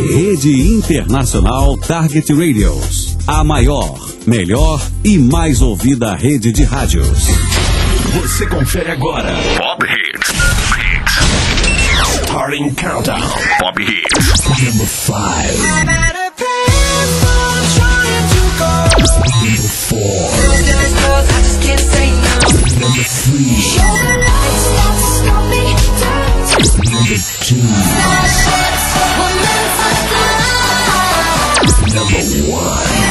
Rede Internacional Target Radios. A maior, melhor e mais ouvida rede de rádios. Você confere agora. Pop Hits. Starting Countdown. Pop Hits. Number 5. I'm at a payphone trying to call. Number 4. Girls, I just can't say no. Number 3. You're the lights that stop me. Number 2. Number 1.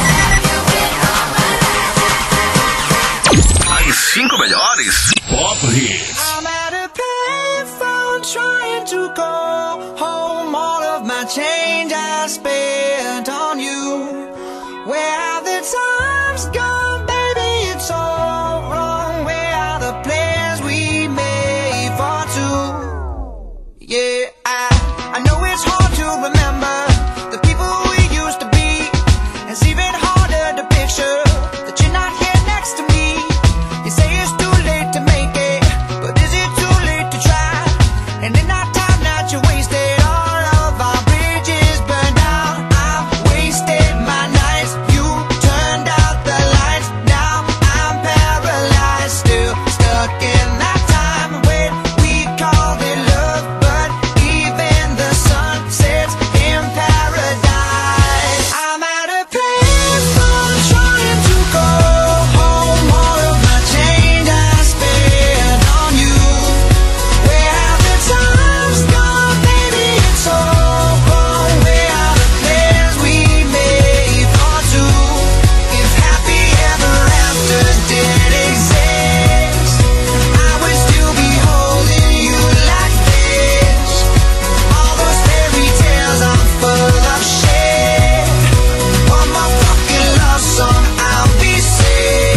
As 5 melhores Pop Hits. I'm at a payphone trying to call home all of my change I spent on you. Where have the times gone, baby? It's all wrong. Where are the plans we made for two? Yeah, I know it's hard to remember the people we used to be. It's even harder to picture that you're not here next to me. You say it's too late to make it, but is it too late to try? And in our time that you wasted, all of our bridges burned down. I've wasted my nights, you turned out the lights. Now I'm paralyzed, still stuck in that time when we called it love. But even the sun sets in paradise. I'm at a payphone trying to call home all of my change I spent on you. Where have the times gone, baby? It's all wrong. Where are the plans we made for two? If happy ever after did exist, I would still be holding you like this. All those fairy tales are full of shit. One more fucking love song, I'll be sick.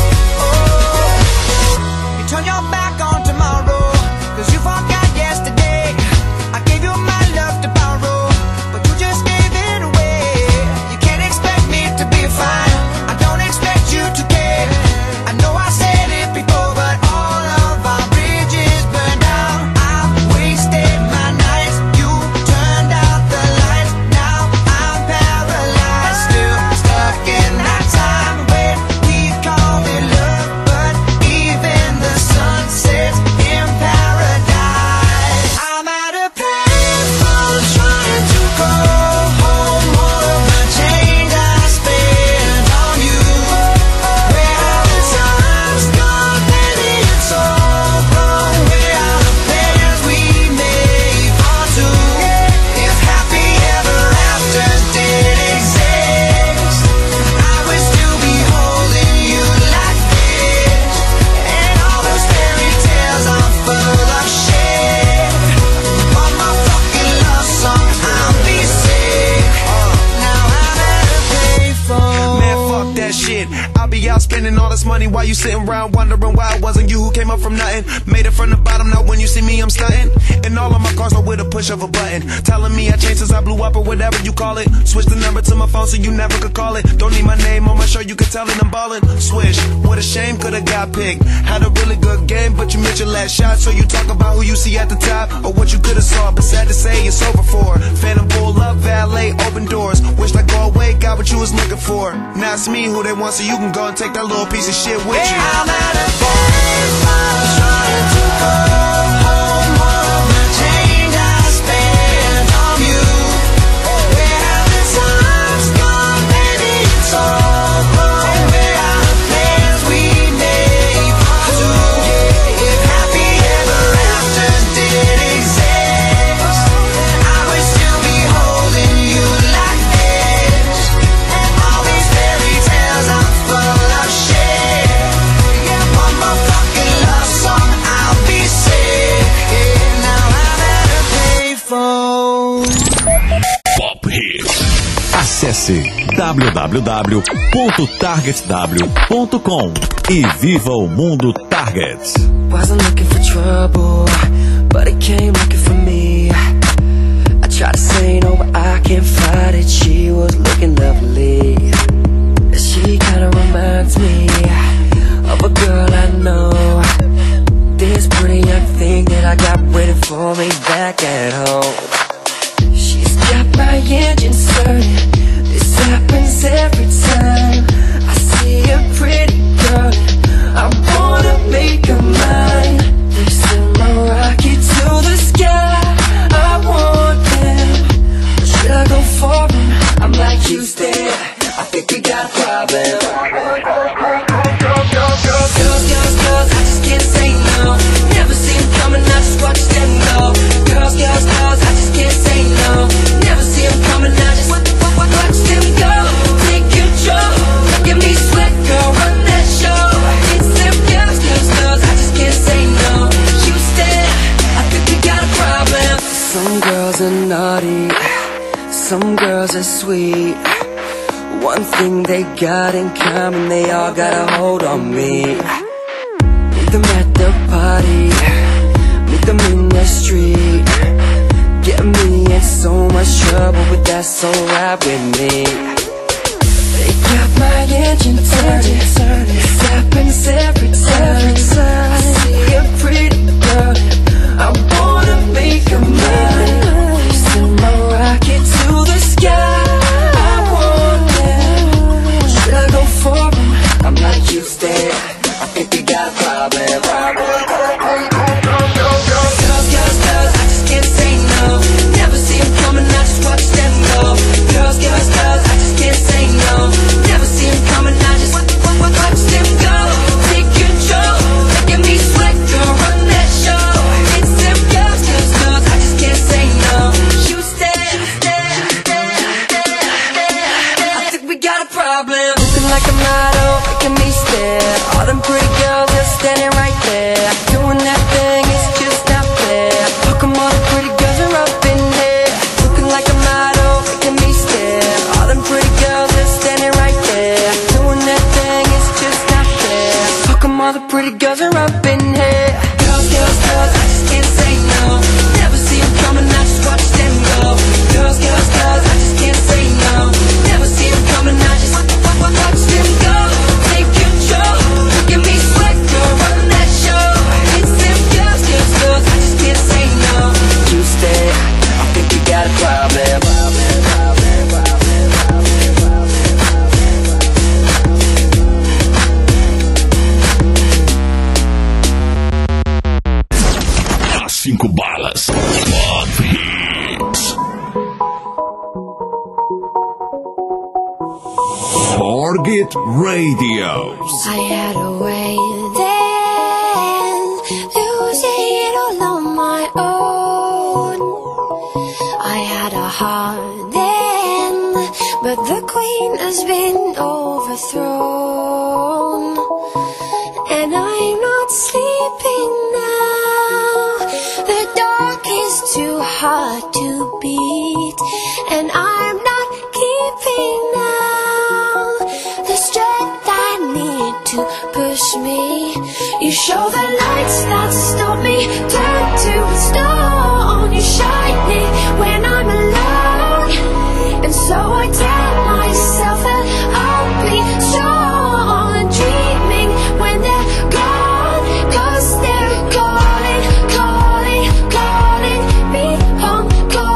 Oh, you turn your back on tomorrow, 'cause you forgot yesterday. I gave you my love to borrow, but you just gave it away. You can't expect me to be fine, I don't expect you to care. I know I said it before, but all of our bridges burned down. I've wasted my nights, you turned out the lights. Now I'm paralyzed, still stuck in that time when we called it love. But even the sun sets in paradise. I'm at a payphone trying to call home all of my change I spent on you. Where have the times gone, baby? It's all wrong. Where are the plans we made for two? If happy ever after did exist, I would still be holding you like this. And all those fairy tales are full of shit. One more fucking love song, I'll be sick. Now I'm at a payphone. Man, fuck that shit. I'll be out spending all this money while you sitting around wondering why it wasn't you who came up from nothing. Made it from the bottom, now when you see me, I'm stunting. And all of my cars are with a push of a button. Telling me I changed since I blew up or whatever you call it. Switch the number to my phone so you never could call it. Don't need my name on my shirt, you can tell it I'm ballin'. Swish, what a shame, could've got picked. Had a really good game, but you missed your last shot. So you talk about who you see at the top or what you could've saw. But sad to say, it's over for. Phantom pull up, valet, open doors. Wished I go away, got what you was looking for. Now it's me who they want, so you can go and take that little piece of shit with you. I'm at a payphone trying to call home all of my change I spent on you. Where have the times gone, baby? It's all wrong. Where are the plans we made for two? If happy ever after did exist, I would still be holding you like this. And all these fairy tales are full of shit. Yeah, one more fucking love song, I'll be sick. Yeah, now I'm at a payphone. Pop Hits. Acesse www.targetw.com e viva o mundo Target. Wasn't looking for trouble, but it came looking for me. I tried to say no, but I can't fight it. She was looking lovely. She kinda reminds me of a girl I know. This pretty young thing that I got waiting for me back at home. She's got my engine turning. This happens every time I see a pretty girl. I wanna make her mine. They send my rocket to the sky. I want them. Should I go for them? I'm like Houston, I think we got a problem. Girls, girls, girls, I just can't say no. Never see them coming, I just watch them go. Girls, girls, girls, I just can't say no. Never see them coming, I just watch them go. Take control, look at me sweat, girl, run that show. It's them girls, girls, girls, I just can't say no. Houston, I think we got a problem. Some girls are naughty, some girls are sweet. One thing they got in common, they all got a hold on me. Meet them at the party, meet them in the street. Get me in so much trouble, but that's alright with me. They got my engine turning. This happens every time I see a pretty girl. I wanna make her mine. Send my rocket to the sky. I'm like Houston, I think we got a problem. Girls, girls, girls, I just can't say no. Never see them coming, I just watch them go. Girls, girls, girls, I just can't say no. Never see them coming, I just watch them go. Take control, look at me sweat, girl, run that show. It's them girls, girls, girls, I just can't say no. Houston, I think we got a problem. Looking like a model, making me stare. All them pretty girls are standing right there. Doing that thing, it's just not fair. How come all the pretty girls are up in here? Looking like a model, making me stare. All them pretty girls are standing right there. Doing that thing, it's just not fair. How come all the pretty girls are up in here? Girls, girls, girls, I just can't say no. Never see them coming, I just watch them go. Girls, girls, girls, I just can't say no. Never see them coming, I just watch them go. Take control, look at me sweat, girl, run that show. It's them girls, girls, girls, I just can't say no. Houston, I think we got a problem. As 5 balas. Pop Hits. Target Radios. I had a way then, losing it all on my own. I had a heart then, but the queen has been overthrown. And I'm not sleeping now. The dark is too hard to beat, and I'm not keeping now the strength I need to push me. You show the lights that stop me, turn to stone. You shine me when I'm alone, and so I tell myself that I'll be strong. Dreaming when they're gone, 'cause they're calling, calling, calling me home, calling.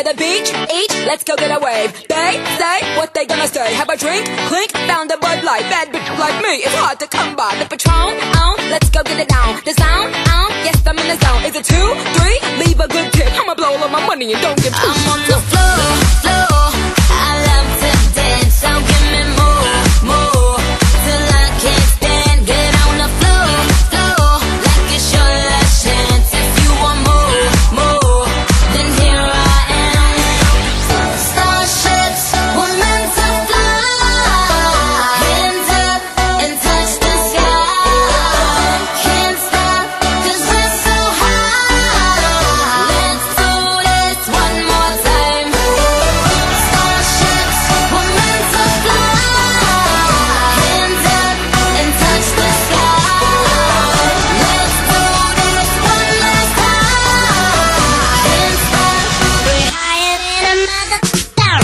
to the beach, eat, let's go get a wave. They say what they gonna say. Have a drink, clink, found a Bud Light. Bad bitch like me, it's hard to come by. The Patron, let's go get it down. The sound, yes I'm in the zone. Is it 2, 3? Leave a good tip. I'ma blow all my money and don't give two. I'm on the floor. I love to dance, so give me more, till I can't stand. Get on the floor, like it's your last chance. If you want more, then here I am. Starships were meant to fly. Hands up and touch the sky. Can't stop 'cause we're so high. Let's do this one more time. Starships were meant to fly. Hands up and touch the sky. Let's do this one last time. Can't stop, we're higher than a mother.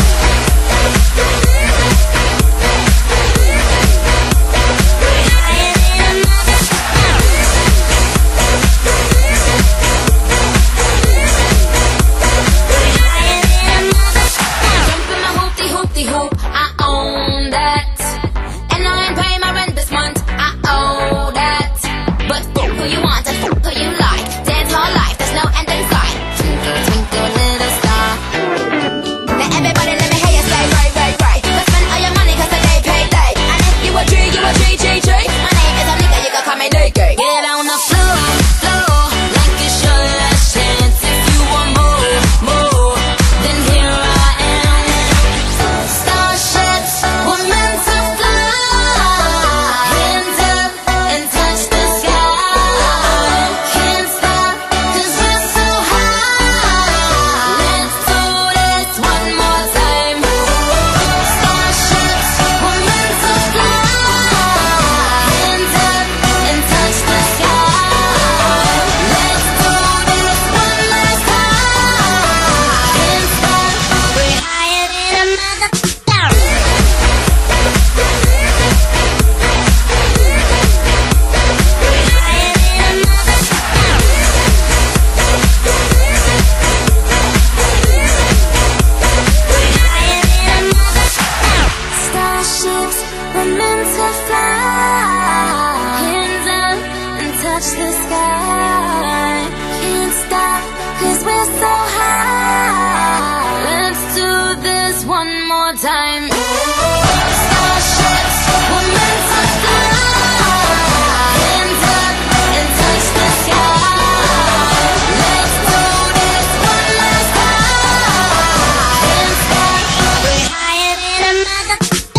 Jump in my hoopty hoop, I own that. And I ain't paying my rent this month, I owe that. But fuck who you want and fuck who you like. Dance all life, there's no end in sight. Twinkle, twinkle, little star. Now everybody let me hear you say right. Go spend all your money 'cause the day payday. And if you a G, my name is a nigga, you can call me Nicky. Get on the floor, like it's your last chance. If you want more, then here I am. Starships were meant to fly. Hands up and touch the sky. Can't stop 'cause we're so high. Let's do this one more time. Starships were meant to fly. Hands up and touch the sky. Let's do this one last time. Can't stop, we're higher than a mother. Starships were meant to fly. Hands up and touch the sky. Can't stop 'cause we're so high. Let's do this one more time. Starships were meant to fly. Hands up and touch the sky. Let's do this one last time. Can't stop, we're higher than a mother.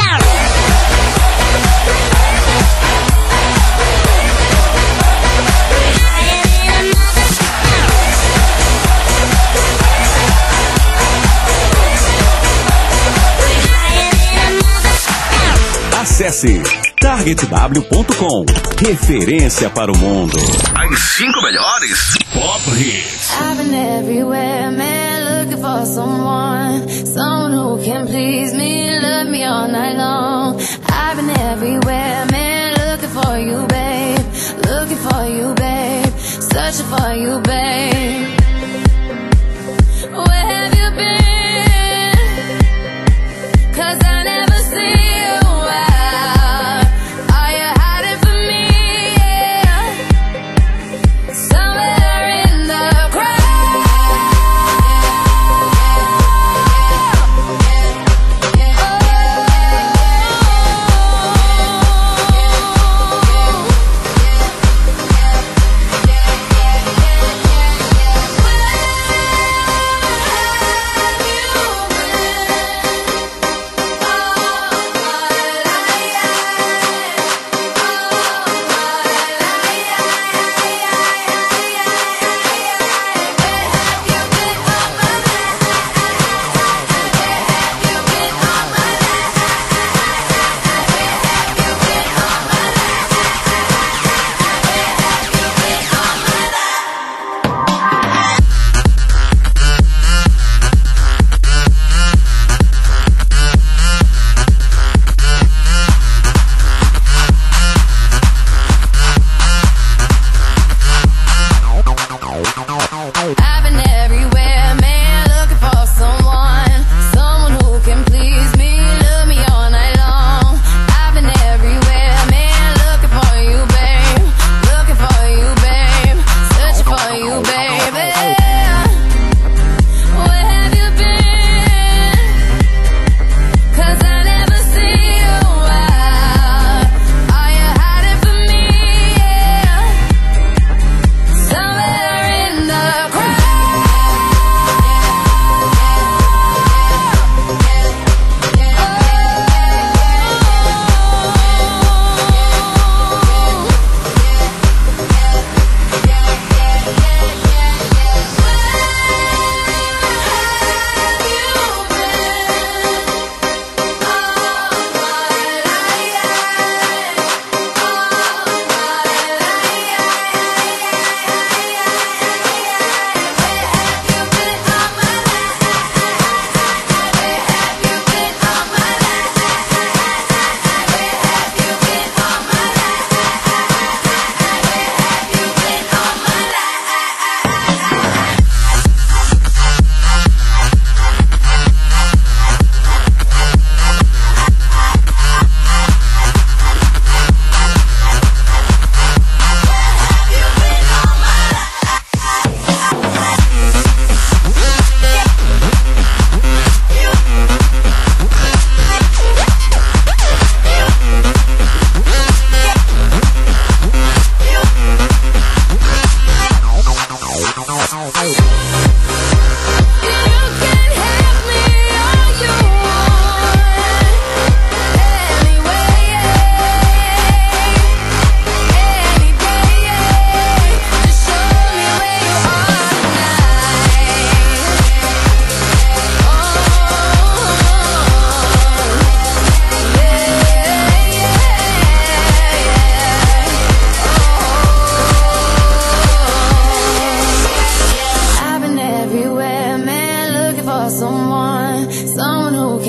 Acesse targetw.com. Referência para o mundo. As 5 melhores Pop Hits. I've been everywhere, man, looking for someone who can please me, love me all night long. I've been everywhere, man, looking for you, babe, searching for you, babe. Where have you been? 'Cause I never see you out. Are you hiding from me? Yeah. Somewhere in the crowd.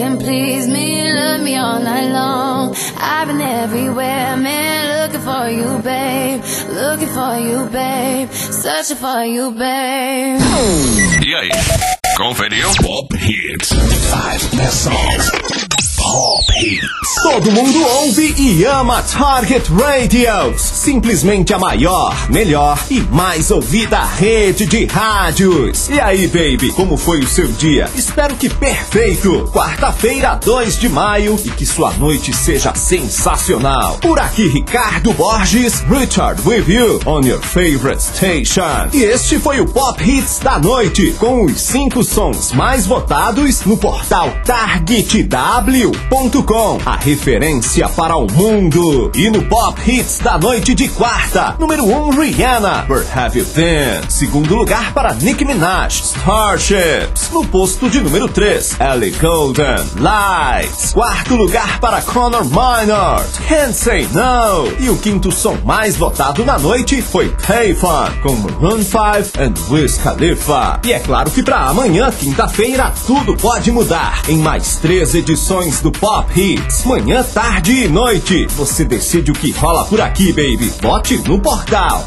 can please me, love me all night long. I've been everywhere, man, looking for you, babe. Looking for you, babe. Searching for you, babe. E aí, conferiu? Pop Hits. 5 Best Songs. Pop Hits. Todo mundo ouve e ama Target Radios. Simplesmente a maior, melhor e mais ouvida rede de rádios. E aí, baby, como foi o seu dia? Espero que perfeito. Quarta-feira, 2 de maio, e que sua noite seja sensacional. Por aqui, Ricardo Borges, Richard with you on your favorite station. E este foi o Pop Hits da noite, com os 5 sons mais votados no portal TargetW.com, a referência para o mundo. E no Pop Hits da noite de quarta, número 1, Rihanna, Where Have You Been? Segundo lugar para Nicki Minaj, Starships. No posto de número 3, Ellie Goulding, Lights. Quarto lugar para Conor Maynard, Can't Say No. E o quinto som mais votado na noite foi Payphone, com Maroon 5 and Wiz Khalifa. E é claro que para amanhã, quinta-feira, tudo pode mudar. Em mais 3 edições do Pop Hits, manhã, tarde e noite. Você decide o que rola por aqui, baby. Vote no portal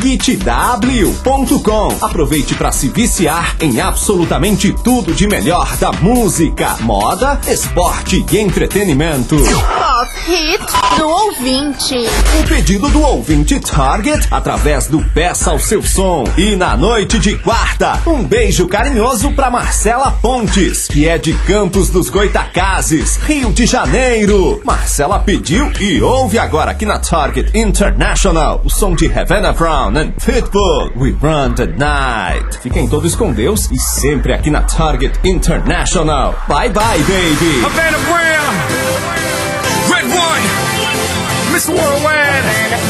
TargetW.com. Aproveite para se viciar em absolutamente tudo de melhor da música, moda, esporte e entretenimento. Pop Hits do ouvinte. O pedido do ouvinte Target através do Peça ao Seu Som. E na noite de quarta, um beijo carinhoso para Marcela Pontes, que é de Campos dos Goitacazes, Rio de Janeiro. Marcela pediu e ouve agora aqui na Target International o som de Havana Brown and Pitbull, We Run the Night. Fiquem todos com Deus e sempre aqui na Target International. Bye bye, baby. Havana Brown, Red One, Mr. Worldwide,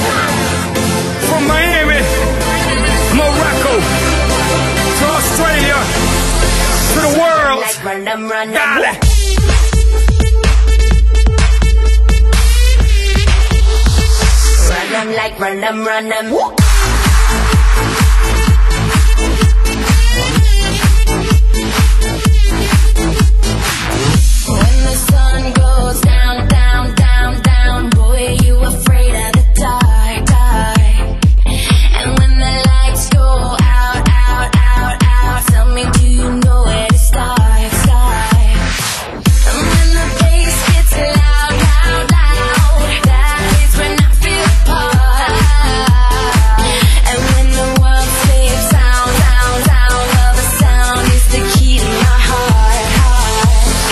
from Miami, Morocco, to Australia, to the world. Dale. Run them like run them, run them. When the sun goes down, down, down, down, boy, you afraid of the dark, dark. And when the lights go out, out, out, out, tell me, do you know where to start, start? And when the bass gets loud, loud, loud, that is when I feel part. And when the world sleeps, sound, sound, sound, well, the sound is the key to my heart, heart.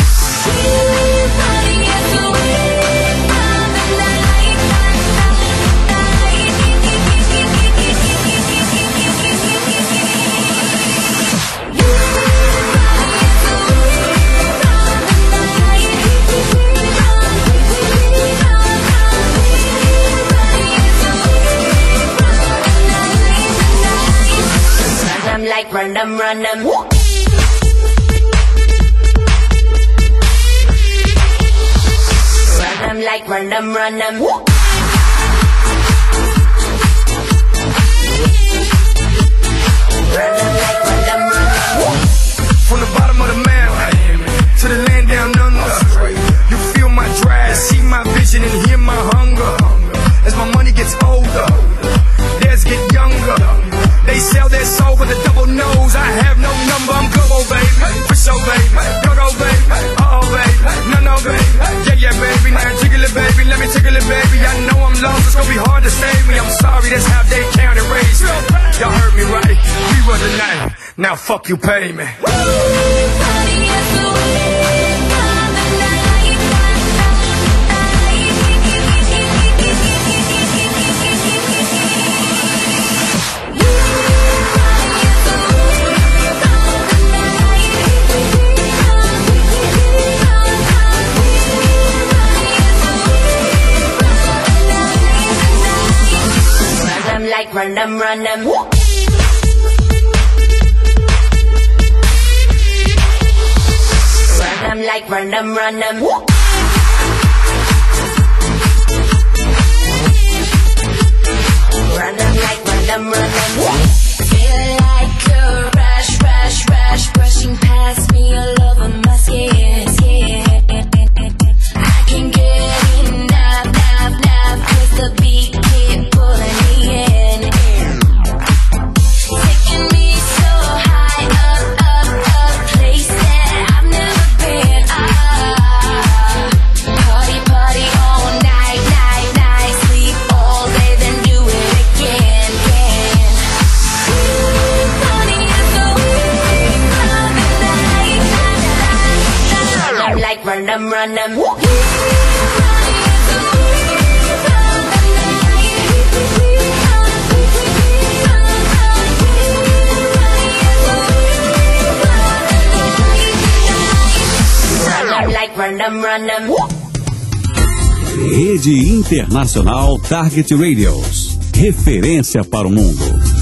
Like run them, run them. Run them like run them, run them. Run them like run them, run them. From the bottom of the map to the land down under, you feel my drive, see my vision and hear my hunger. As my money gets older, theirs get younger. They sell their soul with a double nose. I have no number, I'm global, baby. For sure, baby. Go, baby. Uh-oh, baby. No, baby. Yeah, baby. Now jiggle it, baby. Let me tickle it, baby. I know I'm lost, it's gonna be hard to save me. I'm sorry, that's how they count and raise me. Y'all heard me right. We run the night. Now fuck you, pay me. Like run them, run them. Run them like run them, run them. Run them like run them, run them. Feel like a rush, rush, rush, brushing past me all over my skin, skin. run them, run them. Like run them, run them. Rede Internacional Target Radios. Referência para o mundo.